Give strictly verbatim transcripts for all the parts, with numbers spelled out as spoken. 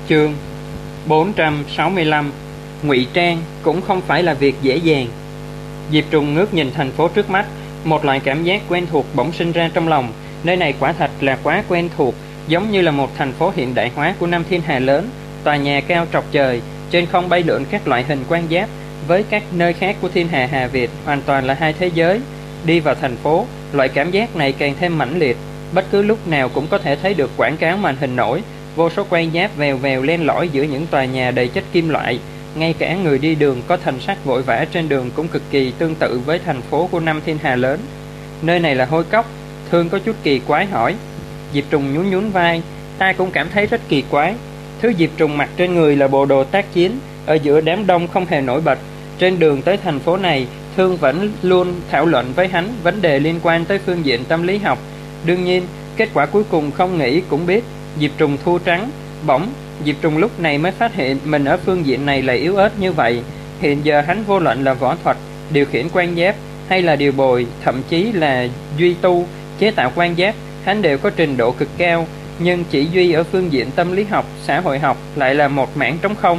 Chương bốn trăm sáu mươi lăm. Ngụy trang cũng không phải là việc dễ dàng. Diệp Trùng ngước nhìn thành phố trước mắt, một loại cảm giác quen thuộc bỗng sinh ra trong lòng. Nơi này quả thật là quá quen thuộc, giống như là một thành phố hiện đại hóa của năm thiên hà lớn. Tòa nhà cao trọc trời, trên không bay lượn các loại hình quan giáp. Với các nơi khác của thiên hà Hà Việt, hoàn toàn là hai thế giới. Đi vào thành phố, loại cảm giác này càng thêm mãnh liệt. Bất cứ lúc nào cũng có thể thấy được quảng cáo màn hình nổi, vô số quan giáp vèo vèo len lỏi giữa những tòa nhà đầy chất kim loại. Ngay cả người đi đường có thần sắc vội vã trên đường cũng cực kỳ tương tự với thành phố của năm thiên hà lớn. Nơi này là hôi cốc? Thương có chút kỳ quái hỏi. Diệp Trùng nhún nhún vai. Ta cũng cảm thấy rất kỳ quái. Thứ Diệp Trùng mặc trên người là bộ đồ tác chiến, ở giữa đám đông không hề nổi bật. Trên đường tới thành phố này, Thương vẫn luôn thảo luận với hắn vấn đề liên quan tới phương diện tâm lý học. Đương nhiên, kết quả cuối cùng không nghĩ cũng biết, Diệp Trùng thua trắng. Bỗng, Diệp Trùng lúc này mới phát hiện mình ở phương diện này lại yếu ớt như vậy. Hiện giờ hắn vô luận là võ thuật, điều khiển quan giáp, hay là điều bồi, thậm chí là duy tu, chế tạo quan giáp, hắn đều có trình độ cực cao. Nhưng chỉ duy ở phương diện tâm lý học, xã hội học lại là một mảng trống không.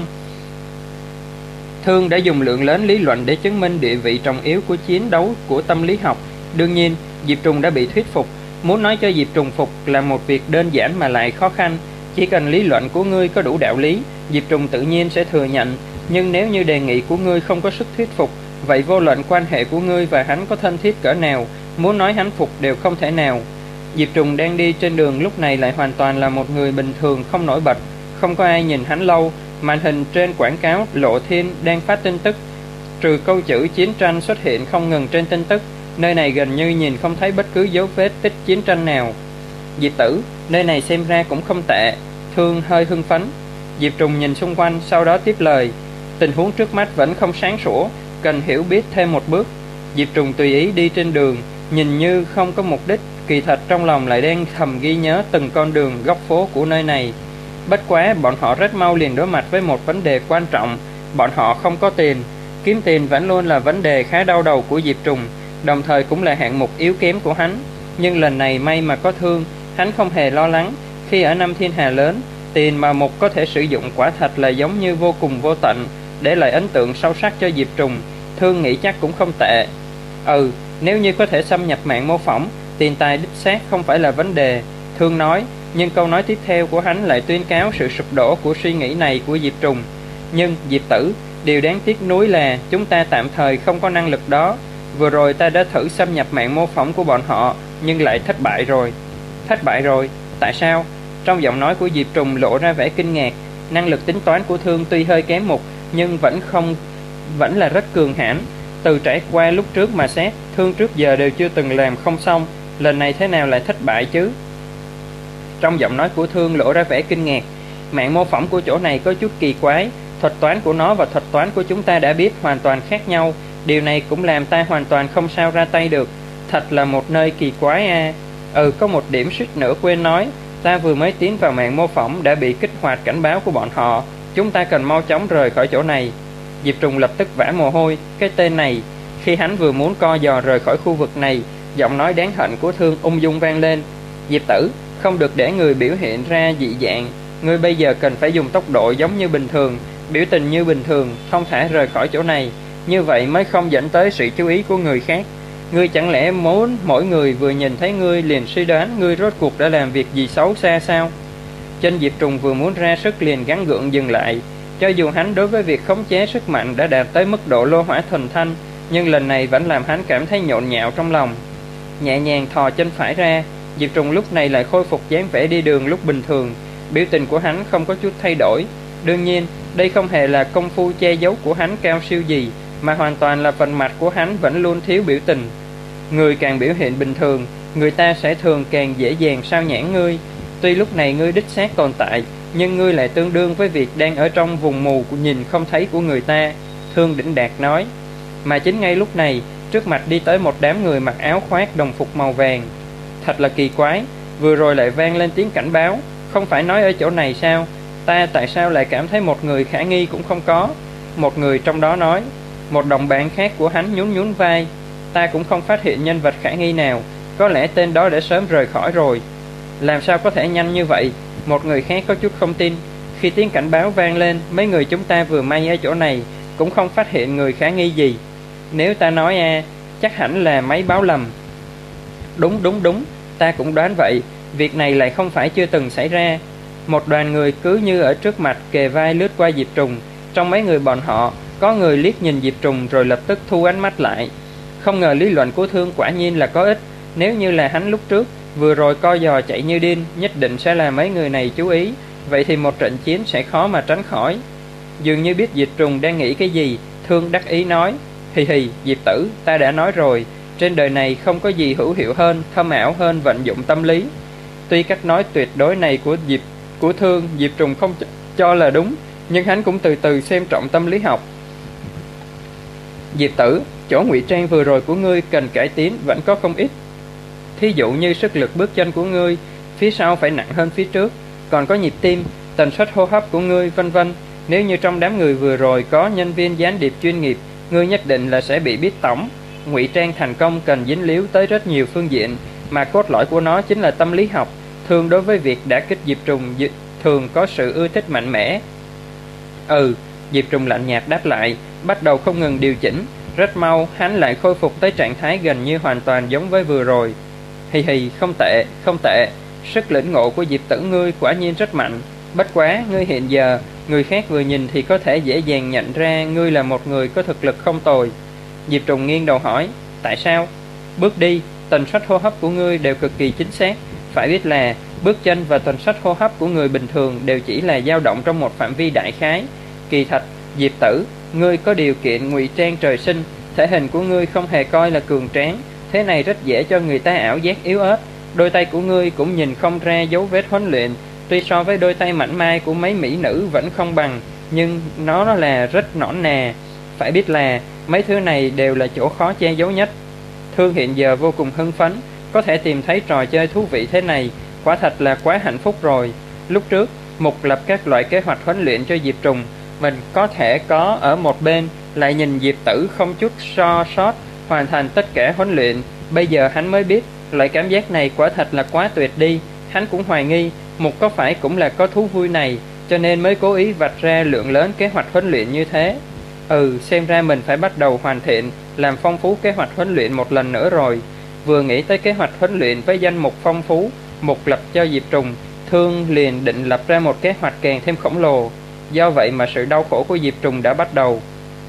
Thương đã dùng lượng lớn lý luận để chứng minh địa vị trọng yếu của chiến đấu của tâm lý học. Đương nhiên, Diệp Trùng đã bị thuyết phục. Muốn nói cho Diệp Trùng phục là một việc đơn giản mà lại khó khăn. Chỉ cần lý luận của ngươi có đủ đạo lý, Diệp Trùng tự nhiên sẽ thừa nhận. Nhưng nếu như đề nghị của ngươi không có sức thuyết phục, vậy vô luận quan hệ của ngươi và hắn có thân thiết cỡ nào, muốn nói hắn phục đều không thể nào. Diệp Trùng đang đi trên đường lúc này lại hoàn toàn là một người bình thường không nổi bật. Không có ai nhìn hắn lâu. Màn hình trên quảng cáo Lộ Thiên đang phát tin tức. Trừ câu chữ chiến tranh xuất hiện không ngừng trên tin tức, nơi này gần như nhìn không thấy bất cứ dấu vết tích chiến tranh nào. Diệp tử, nơi này xem ra cũng không tệ. Thương hơi hưng phấn. Diệp Trùng nhìn xung quanh, sau đó tiếp lời. Tình huống trước mắt vẫn không sáng sủa, cần hiểu biết thêm một bước. Diệp Trùng tùy ý đi trên đường, nhìn như không có mục đích, kỳ thật trong lòng lại đang thầm ghi nhớ từng con đường góc phố của nơi này. Bất quá bọn họ rất mau liền đối mặt với một vấn đề quan trọng. Bọn họ không có tiền. Kiếm tiền vẫn luôn là vấn đề khá đau đầu của Diệp Trùng, đồng thời cũng là hạng mục yếu kém của hắn. Nhưng lần này may mà có Thương, hắn không hề lo lắng. Khi ở năm thiên hà lớn, tiền mà Mục có thể sử dụng quả thật là giống như vô cùng vô tận, để lại ấn tượng sâu sắc cho Diệp Trùng. Thương nghĩ chắc cũng không tệ. Ừ, nếu như có thể xâm nhập mạng mô phỏng, tiền tài đích xác không phải là vấn đề, Thương nói. Nhưng câu nói tiếp theo của hắn lại tuyên cáo sự sụp đổ của suy nghĩ này của Diệp Trùng. Nhưng Diệp tử, điều đáng tiếc nuối là chúng ta tạm thời không có năng lực đó. Vừa rồi ta đã thử xâm nhập mạng mô phỏng của bọn họ, nhưng lại thất bại rồi. Thất bại rồi? Tại sao? Trong giọng nói của Diệp Trùng lộ ra vẻ kinh ngạc. Năng lực tính toán của Thương tuy hơi kém Mục, nhưng vẫn không vẫn là rất cường hãn. Từ trải qua lúc trước mà xét, Thương trước giờ đều chưa từng làm không xong, lần này thế nào lại thất bại chứ? Trong giọng nói của Thương lộ ra vẻ kinh ngạc. Mạng mô phỏng của chỗ này có chút kỳ quái. Thuật toán của nó và thuật toán của chúng ta đã biết hoàn toàn khác nhau. Điều này cũng làm ta hoàn toàn không sao ra tay được. Thật là một nơi kỳ quái a. À. Ừ, có một điểm suýt nữa quên nói. Ta vừa mới tiến vào mạng mô phỏng đã bị kích hoạt cảnh báo của bọn họ. Chúng ta cần mau chóng rời khỏi chỗ này. Diệp Trùng lập tức vã mồ hôi. Cái tên này. Khi hắn vừa muốn co giò rời khỏi khu vực này, giọng nói đáng hận của Thương ung dung vang lên. Diệp tử, không được để người biểu hiện ra dị dạng. Ngươi bây giờ cần phải dùng tốc độ giống như bình thường, biểu tình như bình thường, thông thả rời khỏi chỗ này. Như vậy mới không dẫn tới sự chú ý của người khác. Ngươi chẳng lẽ muốn mỗi người vừa nhìn thấy ngươi liền suy đoán ngươi rốt cuộc đã làm việc gì xấu xa sao? Chân Diệp Trùng vừa muốn ra sức liền gắng gượng dừng lại. Cho dù hắn đối với việc khống chế sức mạnh đã đạt tới mức độ lô hỏa thuần thanh, nhưng lần này vẫn làm hắn cảm thấy nhộn nhạo trong lòng. Nhẹ nhàng thò chân phải ra, Diệp Trùng lúc này lại khôi phục dáng vẻ đi đường lúc bình thường. Biểu tình của hắn không có chút thay đổi. Đương nhiên, đây không hề là công phu che giấu của hắn cao siêu gì, mà hoàn toàn là phần mặt của hắn vẫn luôn thiếu biểu tình. Người càng biểu hiện bình thường, người ta sẽ thường càng dễ dàng sao nhãng ngươi. Tuy lúc này ngươi đích xác tồn tại, nhưng ngươi lại tương đương với việc đang ở trong vùng mù của nhìn không thấy của người ta, Thương đỉnh đạt nói. Mà chính ngay lúc này, trước mặt đi tới một đám người mặc áo khoác đồng phục màu vàng. Thật là kỳ quái, vừa rồi lại vang lên tiếng cảnh báo. Không phải nói ở chỗ này sao? Ta tại sao lại cảm thấy một người khả nghi cũng không có? Một người trong đó nói. Một đồng bạn khác của hắn nhún nhún vai. Ta cũng không phát hiện nhân vật khả nghi nào. Có lẽ tên đó đã sớm rời khỏi rồi. Làm sao có thể nhanh như vậy? Một người khác có chút không tin. Khi tiếng cảnh báo vang lên, mấy người chúng ta vừa may ở chỗ này cũng không phát hiện người khả nghi gì. Nếu ta nói a, chắc hẳn là máy báo lầm. Đúng đúng đúng, ta cũng đoán vậy. Việc này lại không phải chưa từng xảy ra. Một đoàn người cứ như ở trước mặt kề vai lướt qua Diệp Trùng. Trong mấy người bọn họ, có người liếc nhìn Diệp Trùng rồi lập tức thu ánh mắt lại. Không ngờ lý luận của Thương quả nhiên là có ích. Nếu như là hắn lúc trước vừa rồi co giò chạy như điên, nhất định sẽ là mấy người này chú ý. Vậy thì một trận chiến sẽ khó mà tránh khỏi. Dường như biết Diệp Trùng đang nghĩ cái gì, Thương đắc ý nói: Hì hì, Diệp tử, ta đã nói rồi, trên đời này không có gì hữu hiệu hơn, thâm ảo hơn vận dụng tâm lý. Tuy cách nói tuyệt đối này của Diệp của Thương Diệp Trùng không cho là đúng, nhưng hắn cũng từ từ xem trọng tâm lý học. Diệp tử, chỗ ngụy trang vừa rồi của ngươi cần cải tiến vẫn có không ít. Thí dụ như sức lực bước chân của ngươi, phía sau phải nặng hơn phía trước, còn có nhịp tim, tần suất hô hấp của ngươi, vân vân. Nếu như trong đám người vừa rồi có nhân viên gián điệp chuyên nghiệp, ngươi nhất định là sẽ bị biết tổng. Ngụy trang thành công cần dính líu tới rất nhiều phương diện, mà cốt lõi của nó chính là tâm lý học. Thường đối với việc đả kích Diệp Trùng thường có sự ưa thích mạnh mẽ. Ừ, Diệp Trùng lạnh nhạt đáp lại, bắt đầu không ngừng điều chỉnh. Rất mau hắn lại khôi phục tới trạng thái gần như hoàn toàn giống với vừa rồi. Hì hì, không tệ, không tệ. Sức lĩnh ngộ của Diệp tử ngươi quả nhiên rất mạnh. Bất quá, ngươi hiện giờ, người khác vừa nhìn thì có thể dễ dàng nhận ra ngươi là một người có thực lực không tồi. Diệp Trùng nghiêng đầu hỏi, tại sao? Bước đi, tần suất hô hấp của ngươi đều cực kỳ chính xác. Phải biết là bước chân và tần suất hô hấp của người bình thường đều chỉ là dao động trong một phạm vi đại khái. Kỳ thật, Diệp tử, ngươi có điều kiện ngụy trang trời sinh, thể hình của ngươi không hề coi là cường tráng, thế này rất dễ cho người ta ảo giác yếu ớt. Đôi tay của ngươi cũng nhìn không ra dấu vết huấn luyện, tuy so với đôi tay mảnh mai của mấy mỹ nữ vẫn không bằng, nhưng nó là rất nõn nà. Phải biết là mấy thứ này đều là chỗ khó che giấu nhất. Thương hiện giờ vô cùng hưng phấn, có thể tìm thấy trò chơi thú vị thế này, quả thật là quá hạnh phúc rồi. Lúc trước, Mục lập các loại kế hoạch huấn luyện cho Diệp Trùng, mình có thể có ở một bên, lại nhìn Diệp tử không chút so sót hoàn thành tất cả huấn luyện. Bây giờ hắn mới biết, loại cảm giác này quả thật là quá tuyệt đi. Hắn cũng hoài nghi Mục có phải cũng là có thú vui này, cho nên mới cố ý vạch ra lượng lớn kế hoạch huấn luyện như thế. Ừ, xem ra mình phải bắt đầu hoàn thiện, làm phong phú kế hoạch huấn luyện một lần nữa rồi. Vừa nghĩ tới kế hoạch huấn luyện với danh mục phong phú, Mục lập cho Diệp Trùng, Thương liền định lập ra một kế hoạch càng thêm khổng lồ. Do vậy mà sự đau khổ của Diệp Trùng đã bắt đầu.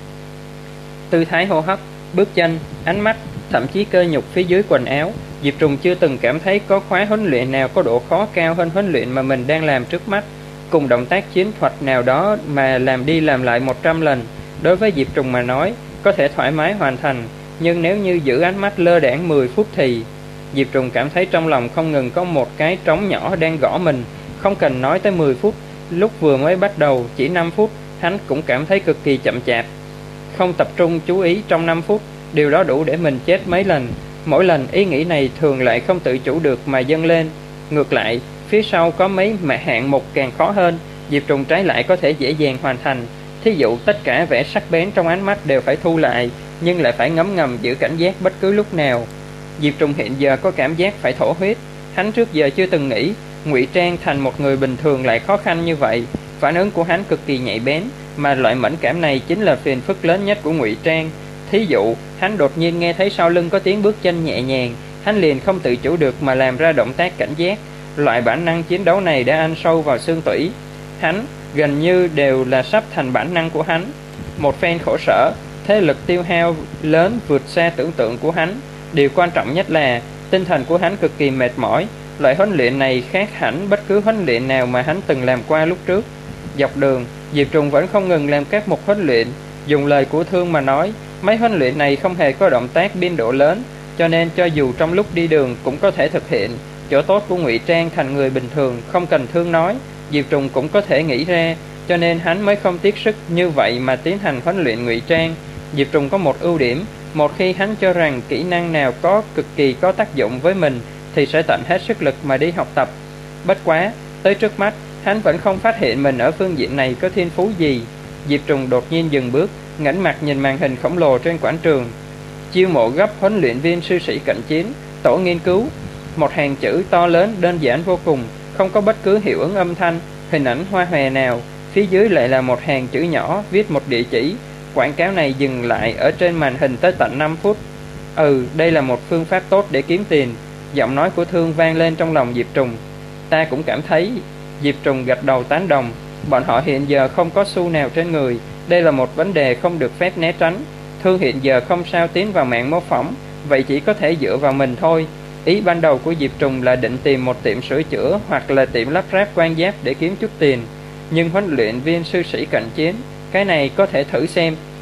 Tư thái hô hấp, bước chân, ánh mắt, thậm chí cơ nhục phía dưới quần áo, Diệp Trùng chưa từng cảm thấy có khóa huấn luyện nào có độ khó cao hơn huấn luyện mà mình đang làm trước mắt. Cùng động tác chiến thuật nào đó mà làm đi làm lại một trăm lần, đối với Diệp Trùng mà nói, có thể thoải mái hoàn thành. Nhưng nếu như giữ ánh mắt lơ đãng mười phút thì... Diệp Trùng cảm thấy trong lòng không ngừng có một cái trống nhỏ đang gõ mình. Không cần nói tới mười phút, lúc vừa mới bắt đầu chỉ năm phút, hắn cũng cảm thấy cực kỳ chậm chạp. Không tập trung chú ý trong năm phút, điều đó đủ để mình chết mấy lần. Mỗi lần ý nghĩ này thường lại không tự chủ được mà dâng lên. Ngược lại, phía sau có mấy mã hạng mục càng khó hơn, Diệp Trùng trái lại có thể dễ dàng hoàn thành. Thí dụ tất cả vẻ sắc bén trong ánh mắt đều phải thu lại, nhưng lại phải ngấm ngầm giữ cảnh giác bất cứ lúc nào. Diệp Trùng hiện giờ có cảm giác phải thổ huyết. Hắn trước giờ chưa từng nghĩ ngụy trang thành một người bình thường lại khó khăn như vậy. Phản ứng của hắn cực kỳ nhạy bén, mà loại mẫn cảm này chính là phiền phức lớn nhất của ngụy trang. Thí dụ, hắn đột nhiên nghe thấy sau lưng có tiếng bước chân nhẹ nhàng, hắn liền không tự chủ được mà làm ra động tác cảnh giác. Loại bản năng chiến đấu này đã ăn sâu vào xương tủy. Hắn gần như đều là sắp thành bản năng của hắn. Một phen khổ sở, thế lực tiêu hao lớn vượt xa tưởng tượng của hắn. Điều quan trọng nhất là tinh thần của hắn cực kỳ mệt mỏi. Loại huấn luyện này khác hẳn bất cứ huấn luyện nào mà hắn từng làm qua lúc trước. Dọc đường, Diệp Trùng vẫn không ngừng làm các mục huấn luyện. Dùng lời của Thương mà nói, mấy huấn luyện này không hề có động tác biên độ lớn, cho nên cho dù trong lúc đi đường cũng có thể thực hiện. Chỗ tốt của ngụy trang thành người bình thường không cần Thương nói, Diệp Trùng cũng có thể nghĩ ra, cho nên hắn mới không tiếc sức như vậy mà tiến hành huấn luyện ngụy trang. Diệp Trùng có một ưu điểm, một khi hắn cho rằng kỹ năng nào có cực kỳ có tác dụng với mình thì sẽ tận hết sức lực mà đi học tập. Bất quá, tới trước mắt, hắn vẫn không phát hiện mình ở phương diện này có thiên phú gì. Diệp Trùng đột nhiên dừng bước, ngẩng mặt nhìn màn hình khổng lồ trên quảng trường. Chiêu mộ gấp huấn luyện viên sư sĩ cận chiến, tổ nghiên cứu. Một hàng chữ to lớn đơn giản vô cùng, không có bất cứ hiệu ứng âm thanh, hình ảnh hoa hòe nào, phía dưới lại là một hàng chữ nhỏ viết một địa chỉ. Quảng cáo này dừng lại ở trên màn hình tới tận năm phút. Ừ, đây là một phương pháp tốt để kiếm tiền. Giọng nói của Thương vang lên trong lòng Diệp Trùng. Ta cũng cảm thấy. Diệp Trùng gật đầu tán đồng. Bọn họ hiện giờ không có xu nào trên người. Đây là một vấn đề không được phép né tránh. Thương hiện giờ không sao tiến vào mạng mô phỏng, vậy chỉ có thể dựa vào mình thôi. Ý ban đầu của Diệp Trùng là định tìm một tiệm sửa chữa hoặc là tiệm lắp ráp quan giáp để kiếm chút tiền. Nhưng huấn luyện viên sư sĩ cận chiến, cái này có thể thử xem.